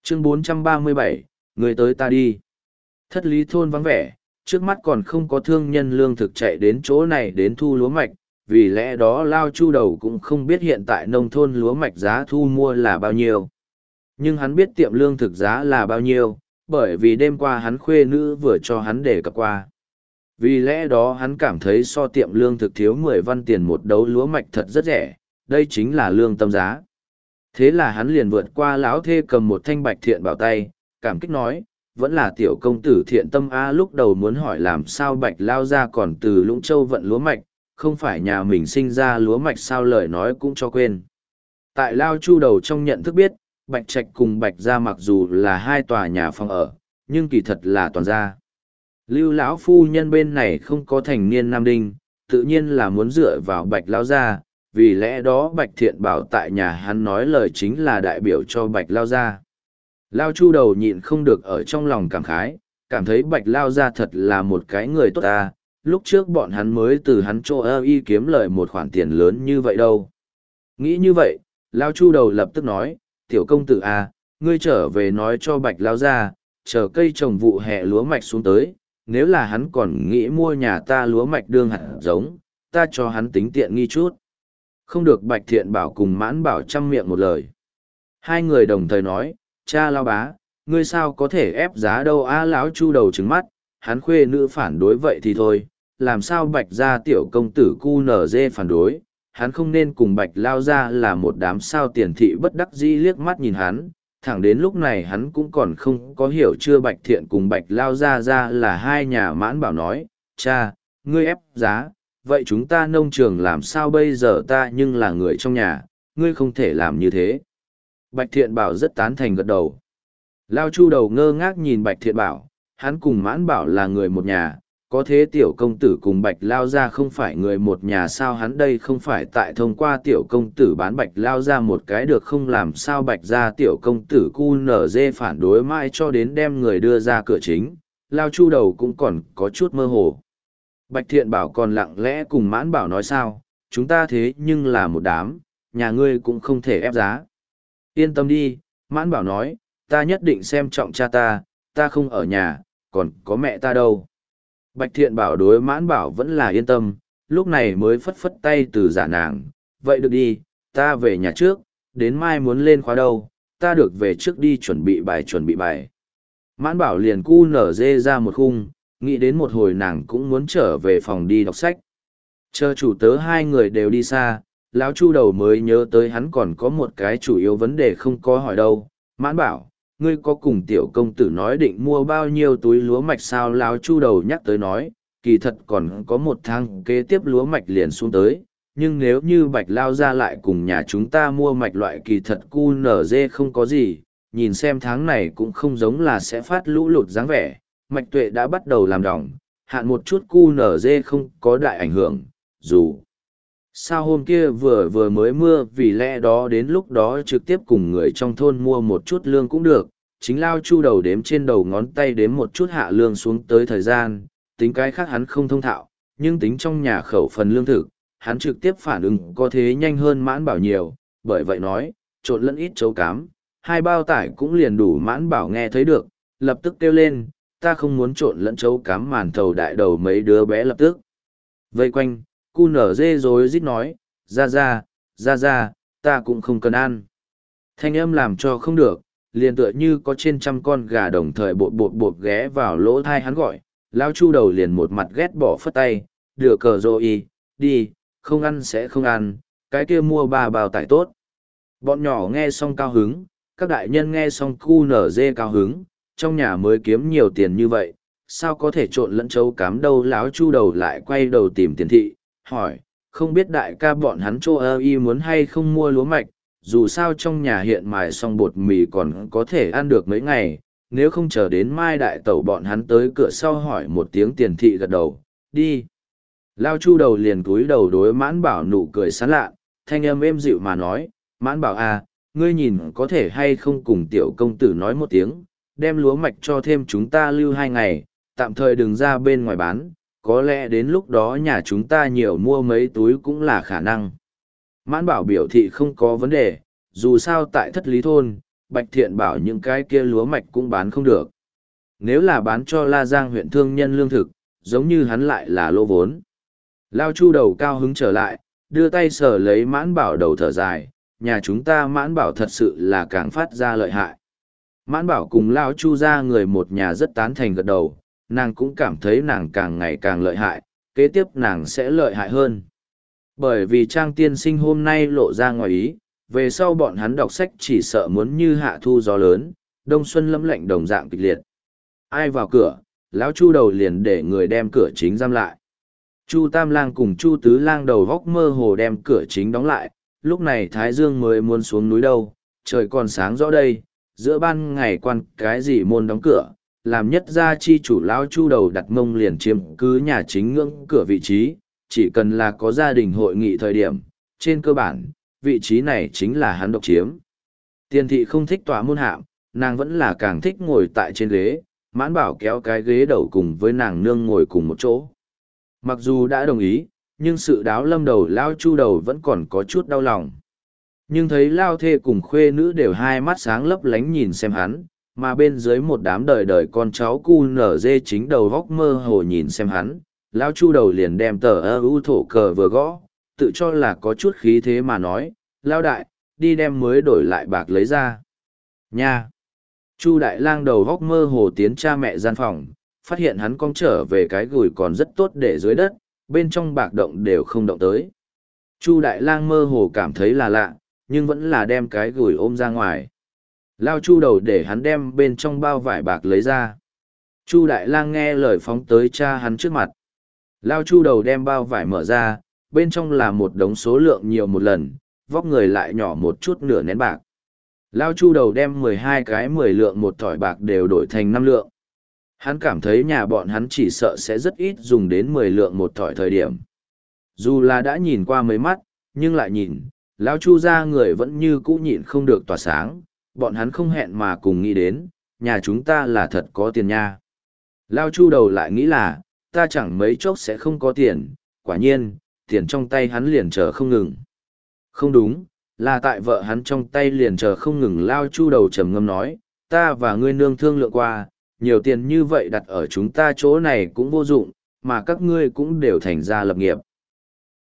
Chương 437, người tới ta đi. Thất lý thôn vắng vẻ, trước mắt còn không có thương nhân lương thực chạy đến chỗ này đến thu lúa mạch, vì lẽ đó Lao Chu Đầu cũng không biết hiện tại nông thôn lúa mạch giá thu mua là bao nhiêu. Nhưng hắn biết tiệm lương thực giá là bao nhiêu, bởi vì đêm qua hắn khuê nữ vừa cho hắn đề cập qua. Vì lẽ đó hắn cảm thấy so tiệm lương thực thiếu 10 văn tiền một đấu lúa mạch thật rất rẻ, đây chính là lương tâm giá. Thế là hắn liền vượt qua lão thê cầm một thanh bạch thiện bảo tay, cảm kích nói, vẫn là tiểu công tử thiện tâm a. Lúc đầu muốn hỏi làm sao bạch lao ra còn từ Lũng Châu vận lúa mạch, không phải nhà mình sinh ra lúa mạch sao lời nói cũng cho quên. Tại Lao Chu Đầu trong nhận thức biết, Bạch Trạch cùng Bạch Gia mặc dù là hai tòa nhà phòng ở, nhưng kỳ thật là toàn gia. Lưu lão phu nhân bên này không có thành niên nam đinh, tự nhiên là muốn dựa vào Bạch Lao gia, vì lẽ đó Bạch Thiện bảo tại nhà hắn nói lời chính là đại biểu cho Bạch Lao gia. Lao Chu Đầu nhịn không được ở trong lòng cảm khái, cảm thấy Bạch Lao gia thật là một cái người tốt ta, lúc trước bọn hắn mới từ hắn chỗ ơ y kiếm lời một khoản tiền lớn như vậy đâu. Nghĩ như vậy, Lao Chu Đầu lập tức nói, tiểu công tử à, ngươi trở về nói cho Bạch Lao gia, chờ cây trồng vụ hè lúa mạch xuống tới, nếu là hắn còn nghĩ mua nhà ta lúa mạch đương hạt giống, ta cho hắn tính tiện nghi chút. Không được Bạch Thiện bảo cùng Mãn Bảo chăm miệng một lời. Hai người đồng thời nói, cha Lao bá, ngươi sao có thể ép giá đâu a. Lão Chu Đầu trừng mắt, hắn khuê nữ phản đối vậy thì thôi, làm sao Bạch gia tiểu công tử cu nở dê phản đối, hắn không nên cùng Bạch Lao gia là một đám sao tiền thị bất đắc dĩ liếc mắt nhìn hắn, thẳng đến lúc này hắn cũng còn không có hiểu chưa Bạch Thiện cùng Bạch Lao gia ra là hai nhà. Mãn Bảo nói, cha, ngươi ép giá, vậy chúng ta nông trường làm sao bây giờ, ta nhưng là người trong nhà, ngươi không thể làm như thế. Bạch Thiện Bảo rất tán thành gật đầu. Lao Chu Đầu ngơ ngác nhìn Bạch Thiện Bảo, hắn cùng Mãn Bảo là người một nhà, có thế tiểu công tử cùng Bạch Lao gia không phải người một nhà sao, hắn đây không phải tại thông qua tiểu công tử bán Bạch Lao gia một cái được không, làm sao Bạch gia tiểu công tử cu nở dê phản đối mãi cho đến đem người đưa ra cửa chính. Lao Chu Đầu cũng còn có chút mơ hồ. Bạch Thiện Bảo còn lặng lẽ cùng Mãn Bảo nói, sao, chúng ta thế nhưng là một đám, nhà ngươi cũng không thể ép giá. Yên tâm đi, Mãn Bảo nói, ta nhất định xem trọng cha ta không ở nhà, còn có mẹ ta đâu. Bạch Thiện Bảo đối Mãn Bảo vẫn là yên tâm, lúc này mới phất phất tay từ giả nàng, vậy được đi, ta về nhà trước, đến mai muốn lên khóa đâu, ta được về trước đi chuẩn bị bài. Mãn Bảo liền cu nở dê ra một khung, nghĩ đến một hồi nàng cũng muốn trở về phòng đi đọc sách. Chờ chủ tớ hai người đều đi xa, lão Chu Đầu mới nhớ tới hắn còn có một cái chủ yếu vấn đề không có hỏi đâu. Mãn Bảo, ngươi có cùng tiểu công tử nói định mua bao nhiêu túi lúa mạch sao? Lão Chu Đầu nhắc tới nói, kỳ thật còn có một tháng kế tiếp lúa mạch liền xuống tới, nhưng nếu như Bạch Lao ra lại cùng nhà chúng ta mua mạch loại kỳ thật cu nở dê không có gì, nhìn xem tháng này cũng không giống là sẽ phát lũ lụt dáng vẻ, mạch tuệ đã bắt đầu làm đỏng, hạn một chút cu nở dê không có đại ảnh hưởng, dù sao hôm kia vừa mới mưa, vì lẽ đó đến lúc đó trực tiếp cùng người trong thôn mua một chút lương cũng được. Chính Lao Chu Đầu đếm trên đầu ngón tay đếm một chút hạ lương xuống tới thời gian, tính cái khác hắn không thông thạo, nhưng tính trong nhà khẩu phần lương thực, hắn trực tiếp phản ứng có thế nhanh hơn Mãn Bảo nhiều, bởi vậy nói, trộn lẫn ít chấu cám, 2 bao tải cũng liền đủ. Mãn Bảo nghe thấy được, lập tức kêu lên, ta không muốn trộn lẫn chấu cám. Màn thầu đại đầu mấy đứa bé lập tức vây quanh, cu nở dê rối rít nói, ra, ta cũng không cần ăn. Thanh âm làm cho không được, liền tựa như có trên trăm con gà đồng thời bột ghé vào lỗ thai hắn gọi. Lao Chu Đầu liền một mặt ghét bỏ phất tay, đưa cờ rồi đi, không ăn sẽ không ăn, cái kia mua 3 bao tải tốt. Bọn nhỏ nghe xong cao hứng, các đại nhân nghe xong cu nở dê cao hứng, trong nhà mới kiếm nhiều tiền như vậy, sao có thể trộn lẫn chấu cám đâu. Lão Chu Đầu lại quay đầu tìm Tiền thị, hỏi, không biết đại ca bọn hắn chỗ ơ y muốn hay không mua lúa mạch, dù sao trong nhà hiện mài xong bột mì còn có thể ăn được mấy ngày, nếu không chờ đến mai đại tẩu bọn hắn tới cửa sau hỏi một tiếng. Tiền thị gật đầu, đi. Lao Chu Đầu liền cúi đầu đối Mãn Bảo nụ cười sán lạ, thanh âm êm dịu mà nói, Mãn Bảo à, ngươi nhìn có thể hay không cùng tiểu công tử nói một tiếng, đem lúa mạch cho thêm chúng ta lưu 2 ngày, tạm thời đừng ra bên ngoài bán, có lẽ đến lúc đó nhà chúng ta nhiều mua mấy túi cũng là khả năng. Mãn Bảo biểu thị không có vấn đề, dù sao tại Thất Lý Thôn, Bạch Thiện bảo những cái kia lúa mạch cũng bán không được. Nếu là bán cho La Giang huyện thương nhân lương thực, giống như hắn lại là lỗ vốn. Lao Chu đầu cao hứng trở lại, đưa tay sờ lấy Mãn Bảo đầu thở dài, nhà chúng ta Mãn Bảo thật sự là càng phát ra lợi hại. Mãn Bảo cùng Lao Chu ra người một nhà rất tán thành gật đầu, nàng cũng cảm thấy nàng càng ngày càng lợi hại, kế tiếp nàng sẽ lợi hại hơn. Bởi vì Trang tiên sinh hôm nay lộ ra ngoài ý, về sau bọn hắn đọc sách chỉ sợ muốn như hạ thu gió lớn, đông xuân lẫm lạnh đồng dạng kịch liệt. Ai vào cửa, lão Chu đầu liền để người đem cửa chính giam lại. Chu Tam Lang cùng Chu Tứ Lang đầu góc mơ hồ đem cửa chính đóng lại, lúc này Thái Dương mới muốn xuống núi đâu, trời còn sáng rõ đây, giữa ban ngày quan cái gì môn đóng cửa, làm nhất gia chi chủ lão Chu đầu đặt mông liền chiếm cứ nhà chính ngưỡng cửa vị trí, chỉ cần là có gia đình hội nghị thời điểm, trên cơ bản, vị trí này chính là hắn độc chiếm. Tiền thị không thích tòa môn hạm, nàng vẫn là càng thích ngồi tại trên ghế, Mãn Bảo kéo cái ghế đầu cùng với nàng nương ngồi cùng một chỗ. Mặc dù đã đồng ý, nhưng sự đáo lâm đầu lao Chu đầu vẫn còn có chút đau lòng. Nhưng thấy lao thê cùng khuê nữ đều hai mắt sáng lấp lánh nhìn xem hắn, mà bên dưới một đám đời đời con cháu cu nở dê chính đầu góc mơ hồ nhìn xem hắn, lao Chu đầu liền đem tờ ưu thổ cờ vừa gõ, tự cho là có chút khí thế mà nói, lao đại, đi đem mới đổi lại bạc lấy ra. Nha! Chu Đại Lang đầu góc mơ hồ tiến cha mẹ gian phòng, phát hiện hắn cong trở về cái gùi còn rất tốt để dưới đất, bên trong bạc động đều không động tới. Chu Đại Lang mơ hồ cảm thấy là lạ, nhưng vẫn là đem cái gùi ôm ra ngoài. Lao Chu đầu để hắn đem bên trong bao vải bạc lấy ra. Chu Đại Lang nghe lời phóng tới cha hắn trước mặt. Lao Chu đầu đem bao vải mở ra, bên trong là một đống số lượng nhiều một lần, vóc người lại nhỏ một chút nửa nén bạc. Lao Chu đầu đem 12 cái 10 lượng một thỏi bạc đều đổi thành 5 lượng. Hắn cảm thấy nhà bọn hắn chỉ sợ sẽ rất ít dùng đến 10 lượng một thỏi thời điểm. Dù là đã nhìn qua mấy mắt, nhưng lại nhìn, Lao Chu ra người vẫn như cũ nhịn không được tỏa sáng, bọn hắn không hẹn mà cùng nghĩ đến, nhà chúng ta là thật có tiền nha. Lao Chu đầu lại nghĩ là, ta chẳng mấy chốc sẽ không có tiền, quả nhiên, tiền trong tay hắn liền chờ không ngừng. Không đúng, là tại vợ hắn trong tay liền chờ không ngừng. Lao Chu đầu trầm ngâm nói, ta và ngươi nương thương lượng qua, nhiều tiền như vậy đặt ở chúng ta chỗ này cũng vô dụng, mà các ngươi cũng đều thành ra lập nghiệp.